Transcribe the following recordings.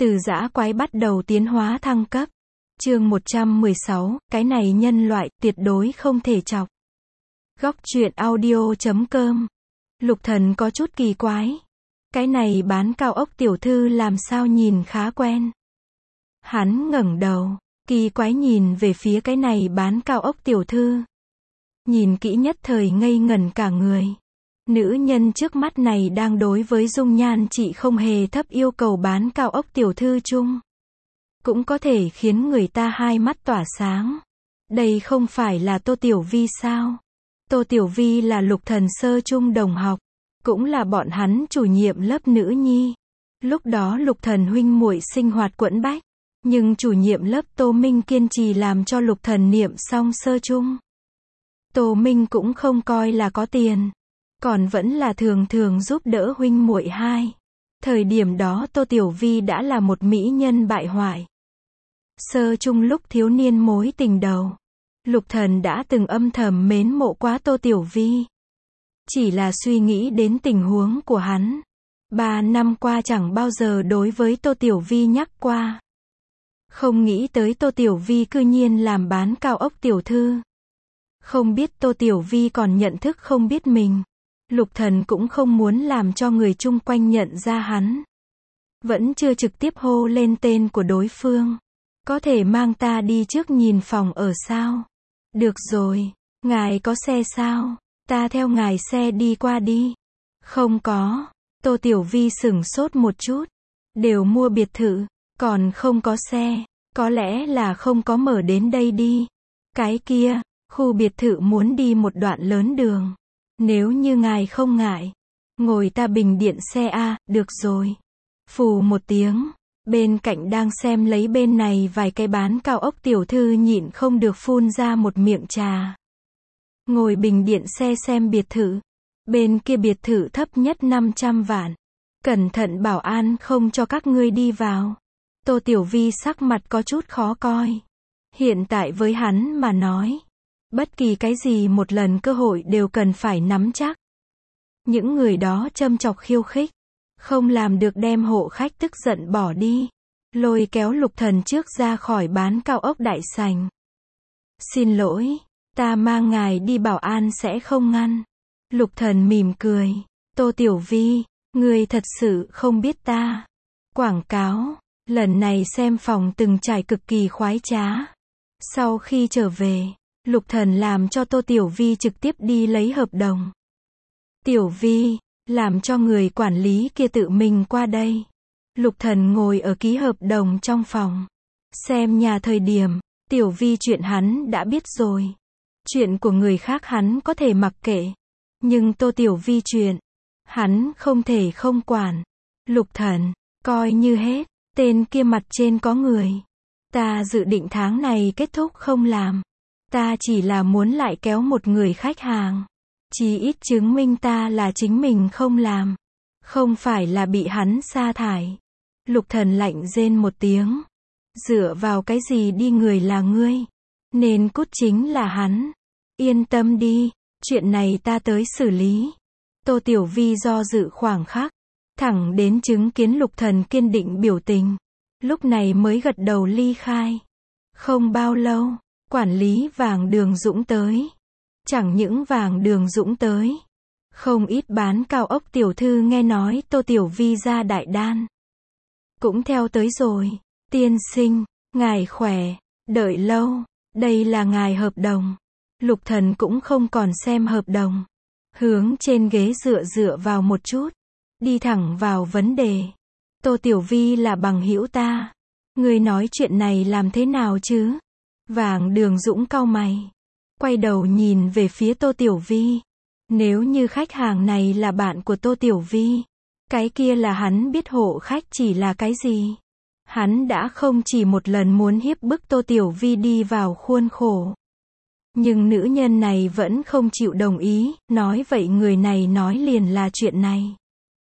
Từ dã quái bắt đầu tiến hóa thăng cấp. Chương 116, cái này nhân loại, tuyệt đối không thể chọc. Góc truyện audio.com. Lục Thần có chút kỳ quái. Cái này bán cao ốc tiểu thư làm sao nhìn khá quen. Hắn ngẩng đầu, kỳ quái nhìn về phía cái này bán cao ốc tiểu thư. Nhìn kỹ nhất thời ngây ngẩn cả người. Nữ nhân trước mắt này đang đối với dung nhan chị không hề thấp yêu cầu bán cao ốc tiểu thư chung. Cũng có thể khiến người ta hai mắt tỏa sáng. Đây không phải là Tô Tiểu Vi sao? Tô Tiểu Vi là Lục Thần sơ trung đồng học, cũng là bọn hắn chủ nhiệm lớp nữ nhi. Lúc đó Lục Thần huynh muội sinh hoạt quẫn bách, nhưng chủ nhiệm lớp Tô Minh kiên trì làm cho Lục Thần niệm xong sơ trung. Tô Minh cũng không coi là có tiền, còn vẫn là thường thường giúp đỡ huynh muội hai. Thời điểm đó Tô Tiểu Vi đã là một mỹ nhân bại hoại. Sơ trung lúc thiếu niên mối tình đầu, Lục Thần đã từng âm thầm mến mộ quá Tô Tiểu Vi. Chỉ là suy nghĩ đến tình huống của hắn, 3 năm qua chẳng bao giờ đối với Tô Tiểu Vi nhắc qua. Không nghĩ tới Tô Tiểu Vi cư nhiên làm bán cao ốc tiểu thư. Không biết Tô Tiểu Vi còn nhận thức không biết mình. Lục Thần cũng không muốn làm cho người chung quanh nhận ra hắn. Vẫn chưa trực tiếp hô lên tên của đối phương. Có thể mang ta đi trước nhìn phòng ở sao? Được rồi, ngài có xe sao? Ta theo ngài xe đi qua đi. Không có. Tô Tiểu Vi sửng sốt một chút. Đều mua biệt thự, còn không có xe. Có lẽ là không có mở đến đây đi. Cái kia, khu biệt thự muốn đi một đoạn lớn đường. Nếu như ngài không ngại, ngồi ta bình điện xe a, được rồi. Phù một tiếng, bên cạnh đang xem lấy bên này vài cái bán cao ốc tiểu thư nhịn không được phun ra một miệng trà. Ngồi bình điện xe xem biệt thự. Bên kia biệt thự thấp nhất 500 vạn. Cẩn thận bảo an không cho các ngươi đi vào. Tô Tiểu Vi sắc mặt có chút khó coi. Hiện tại với hắn mà nói, bất kỳ cái gì một lần cơ hội đều cần phải nắm chắc. Những người đó châm chọc khiêu khích, không làm được đem hộ khách tức giận bỏ đi. Lôi kéo Lục Thần trước ra khỏi bán cao ốc đại sảnh. Xin lỗi, ta mang ngài đi bảo an sẽ không ngăn. Lục Thần mỉm cười. Tô Tiểu Vi, ngươi thật sự không biết ta. Quảng cáo, lần này xem phòng từng trải cực kỳ khoái trá. Sau khi trở về, Lục Thần làm cho Tô Tiểu Vi trực tiếp đi lấy hợp đồng. Tiểu Vi, làm cho người quản lý kia tự mình qua đây. Lục Thần ngồi ở ký hợp đồng trong phòng. Xem nhà thời điểm, Tiểu Vi chuyện hắn đã biết rồi. Chuyện của người khác hắn có thể mặc kệ. Nhưng Tô Tiểu Vi chuyện, hắn không thể không quản. Lục Thần, coi như hết, tên kia mặt trên có người. Ta dự định tháng này kết thúc không làm. Ta chỉ là muốn lại kéo một người khách hàng. Chí ít chứng minh ta là chính mình không làm. Không phải là bị hắn sa thải. Lục Thần lạnh rên một tiếng. Dựa vào cái gì đi người là ngươi. Nên cút chính là hắn. Yên tâm đi, chuyện này ta tới xử lý. Tô Tiểu Vi do dự khoảng khắc. Thẳng đến chứng kiến Lục Thần kiên định biểu tình. Lúc này mới gật đầu ly khai. Không bao lâu, quản lý Vàng Đường Dũng tới. Chẳng những Vàng Đường Dũng tới, không ít bán cao ốc tiểu thư nghe nói Tô Tiểu Vi ra đại đan. Cũng theo tới rồi. Tiên sinh, ngài khỏe, đợi lâu, đây là ngài hợp đồng. Lục Thần cũng không còn xem hợp đồng. Hướng trên ghế dựa vào một chút. Đi thẳng vào vấn đề. Tô Tiểu Vi là bằng hữu ta. Ngươi nói chuyện này làm thế nào chứ? Vàng Đường Dũng cau mày. Quay đầu nhìn về phía Tô Tiểu Vi. Nếu như khách hàng này là bạn của Tô Tiểu Vi, cái kia là hắn biết hộ khách chỉ là cái gì. Hắn đã không chỉ một lần muốn hiếp bức Tô Tiểu Vi đi vào khuôn khổ. Nhưng nữ nhân này vẫn không chịu đồng ý, nói vậy người này nói liền là chuyện này.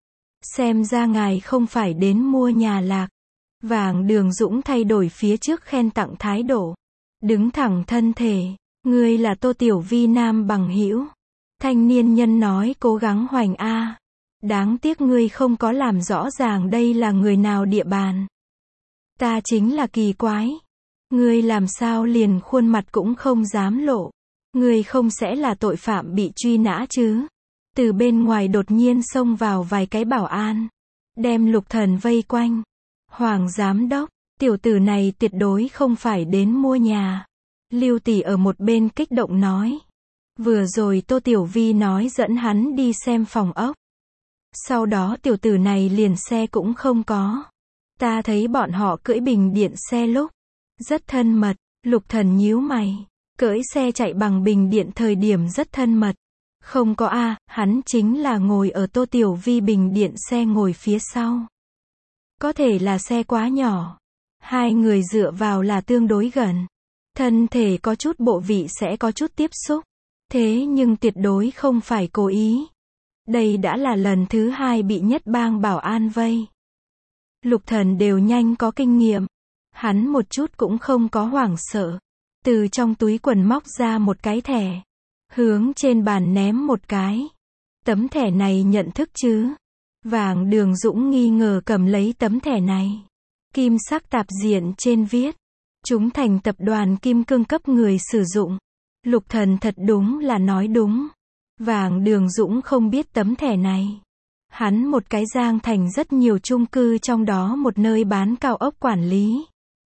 Xem ra ngài không phải đến mua nhà lạc. Vàng Đường Dũng thay đổi phía trước khen tặng thái độ. Đứng thẳng thân thể. Ngươi là Tô Tiểu Vi nam bằng hữu. Thanh niên nhân nói cố gắng hoành a. Đáng tiếc ngươi không có làm rõ ràng đây là người nào địa bàn. Ta chính là kỳ quái. Ngươi làm sao liền khuôn mặt cũng không dám lộ. Ngươi không sẽ là tội phạm bị truy nã chứ? Từ bên ngoài đột nhiên xông vào vài cái bảo an, đem Lục Thần vây quanh. Hoàng giám đốc, tiểu tử này tuyệt đối không phải đến mua nhà. Lưu tỷ ở một bên kích động nói. Vừa rồi Tô Tiểu Vi nói dẫn hắn đi xem phòng ốc. Sau đó tiểu tử này liền xe cũng không có. Ta thấy bọn họ cưỡi bình điện xe lúc rất thân mật. Lục Thần nhíu mày. Cưỡi xe chạy bằng bình điện thời điểm rất thân mật. Không có a, hắn chính là ngồi ở Tô Tiểu Vi bình điện xe ngồi phía sau. Có thể là xe quá nhỏ. Hai người dựa vào là tương đối gần. Thân thể có chút bộ vị sẽ có chút tiếp xúc. Thế nhưng tuyệt đối không phải cố ý. Đây đã là lần thứ hai bị nhất bang bảo an vây. Lục Thần đều nhanh có kinh nghiệm. Hắn một chút cũng không có hoảng sợ. Từ trong túi quần móc ra một cái thẻ. Hướng trên bàn ném một cái. Tấm thẻ này nhận thức chứ? Vàng Đường Dũng nghi ngờ cầm lấy tấm thẻ này. Kim sắc tạp diện trên viết. Chúng thành tập đoàn kim cương cấp người sử dụng. Lục Thần thật đúng là nói đúng. Vàng Đường Dũng không biết tấm thẻ này. Hắn một cái Giang Thành rất nhiều chung cư trong đó một nơi bán cao ốc quản lý.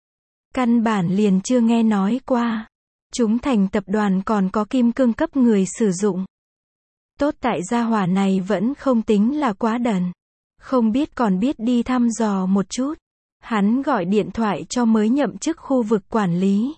Căn bản liền chưa nghe nói qua. Chúng thành tập đoàn còn có kim cương cấp người sử dụng. Tốt tại gia hỏa này vẫn không tính là quá đần. Không biết còn biết đi thăm dò một chút. Hắn gọi điện thoại cho mới nhậm chức khu vực quản lý.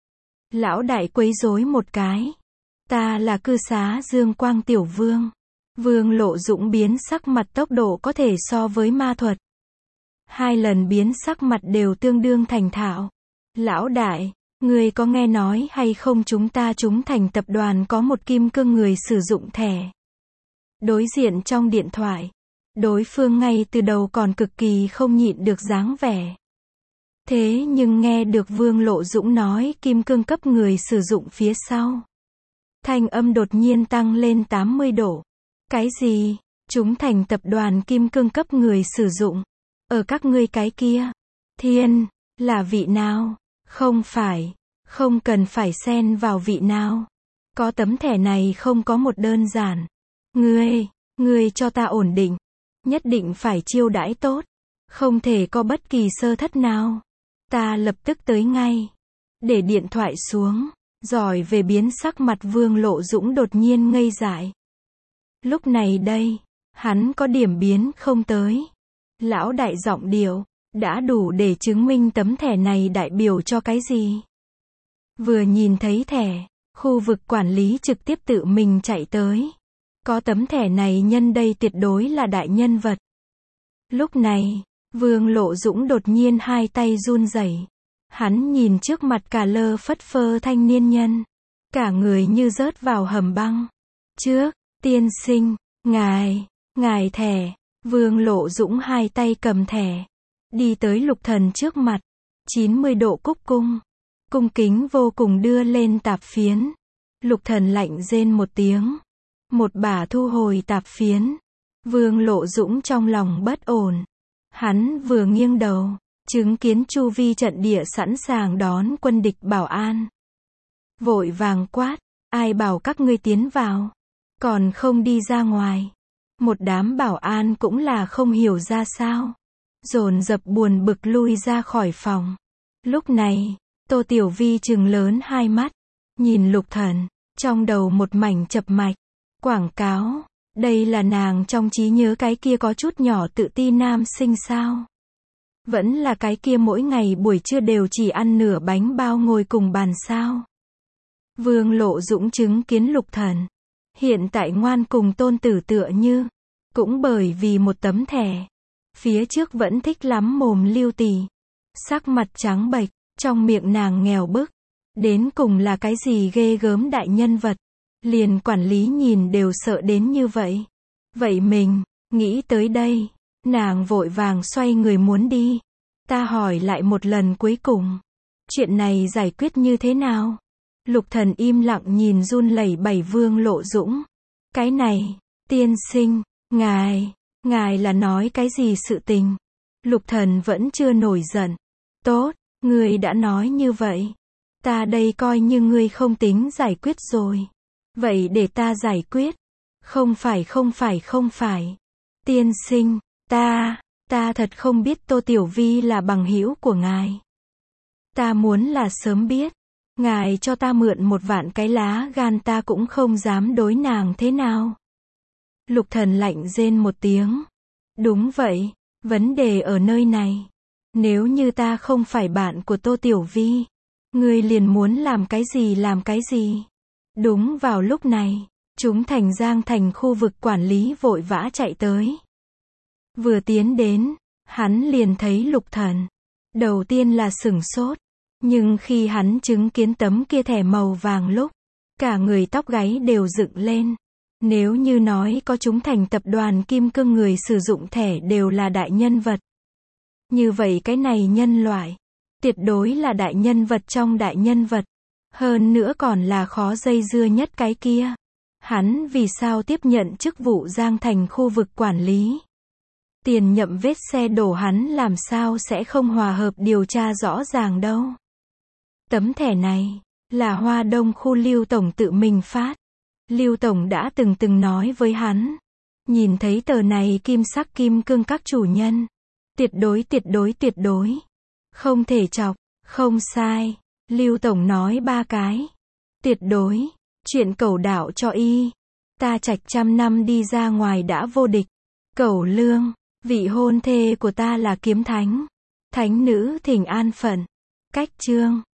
Lão đại quấy rối một cái. Ta là cư xá Dương Quang Tiểu Vương. Vương Lộ Dũng biến sắc mặt tốc độ có thể so với ma thuật. Hai lần biến sắc mặt đều tương đương thành thạo. Lão đại, người có nghe nói hay không chúng thành tập đoàn có một kim cương người sử dụng thẻ. Đối diện trong điện thoại. Đối phương ngay từ đầu còn cực kỳ không nhịn được dáng vẻ. Thế nhưng nghe được Vương Lộ Dũng nói kim cương cấp người sử dụng phía sau. Thanh âm đột nhiên tăng lên 80 độ. Cái gì? Chúng thành tập đoàn kim cương cấp người sử dụng. Ở các ngươi cái kia. Thiên, là vị nào? Không phải. Không cần phải xen vào vị nào. Có tấm thẻ này không có một đơn giản. Ngươi cho ta ổn định. Nhất định phải chiêu đãi tốt. Không thể có bất kỳ sơ thất nào. Ta lập tức tới ngay. Để điện thoại xuống. Giỏi về biến sắc mặt Vương Lộ Dũng đột nhiên ngây dại. Lúc này đây. Hắn có điểm biến không tới. Lão đại giọng điệu. Đã đủ để chứng minh tấm thẻ này đại biểu cho cái gì. Vừa nhìn thấy thẻ. Khu vực quản lý trực tiếp tự mình chạy tới. Có tấm thẻ này nhân đây tuyệt đối là đại nhân vật. Lúc này, Vương Lộ Dũng đột nhiên hai tay run rẩy. Hắn nhìn trước mặt cả lơ phất phơ thanh niên nhân. Cả người như rớt vào hầm băng. Trước, tiên sinh, ngài thẻ. Vương Lộ Dũng hai tay cầm thẻ. Đi tới Lục Thần trước mặt. 90 độ cúc cung. Cung kính vô cùng đưa lên tạp phiến. Lục Thần lạnh rên một tiếng. Một bả thu hồi tạp phiến. Vương Lộ Dũng trong lòng bất ổn. Hắn vừa nghiêng đầu, chứng kiến chu vi trận địa sẵn sàng đón quân địch bảo an. Vội vàng quát, ai bảo các ngươi tiến vào, còn không đi ra ngoài. Một đám bảo an cũng là không hiểu ra sao. Dồn dập buồn bực lui ra khỏi phòng. Lúc này, Tô Tiểu Vi trừng lớn hai mắt, nhìn Lục Thần, trong đầu một mảnh chập mạch. Quảng cáo, đây là nàng trong trí nhớ cái kia có chút nhỏ tự ti nam sinh sao? Vẫn là cái kia mỗi ngày buổi trưa đều chỉ ăn nửa bánh bao ngồi cùng bàn sao? Vương Lộ Dũng chứng kiến Lục Thần. Hiện tại ngoan cùng tôn tử tựa như. Cũng bởi vì một tấm thẻ. Phía trước vẫn thích lắm mồm Lưu tỷ. Sắc mặt trắng bệch, trong miệng nàng nghèo bức. Đến cùng là cái gì ghê gớm đại nhân vật. Liền quản lý nhìn đều sợ đến như vậy. Vậy mình, nghĩ tới đây. Nàng vội vàng xoay người muốn đi. Ta hỏi lại một lần cuối cùng. Chuyện này giải quyết như thế nào? Lục Thần im lặng nhìn run lẩy bẩy Vương Lộ Dũng. Cái này, tiên sinh, ngài là nói cái gì sự tình? Lục Thần vẫn chưa nổi giận. Tốt, ngươi đã nói như vậy. Ta đây coi như ngươi không tính giải quyết rồi. Vậy để ta giải quyết. Không phải. Tiên sinh, ta thật không biết Tô Tiểu Vi là bằng hữu của ngài. Ta muốn là sớm biết. Ngài cho ta mượn 1.000.000 cái lá gan ta cũng không dám đối nàng thế nào. Lục Thần lạnh rên một tiếng. Đúng vậy, vấn đề ở nơi này. Nếu như ta không phải bạn của Tô Tiểu Vi, ngươi liền muốn làm cái gì. Đúng vào lúc này, chúng thành Giang Thành khu vực quản lý vội vã chạy tới. Vừa tiến đến, hắn liền thấy Lục Thần. Đầu tiên là sửng sốt, nhưng khi hắn chứng kiến tấm kia thẻ màu vàng lúc, cả người tóc gáy đều dựng lên. Nếu như nói có chúng thành tập đoàn Kim Cương người sử dụng thẻ đều là đại nhân vật. Như vậy cái này nhân loại, tuyệt đối là đại nhân vật trong đại nhân vật. Hơn nữa còn là khó dây dưa nhất cái kia. Hắn vì sao tiếp nhận chức vụ Giang Thành khu vực quản lý? Tiền nhậm vết xe đổ hắn làm sao sẽ không hòa hợp điều tra rõ ràng đâu. Tấm thẻ này, là Hoa Đông khu Lưu Tổng tự mình phát. Lưu Tổng đã từng nói với hắn. Nhìn thấy tờ này kim sắc kim cương các chủ nhân. Tuyệt đối. Không thể chọc, không sai. Lưu Tổng nói 3 cái. Tuyệt đối. Chuyện Cẩu đạo cho y. Ta Trạch 100 năm đi ra ngoài đã vô địch. Cẩu Lương. Vị hôn thê của ta là kiếm thánh. Thánh nữ thỉnh an phận. Cách chương.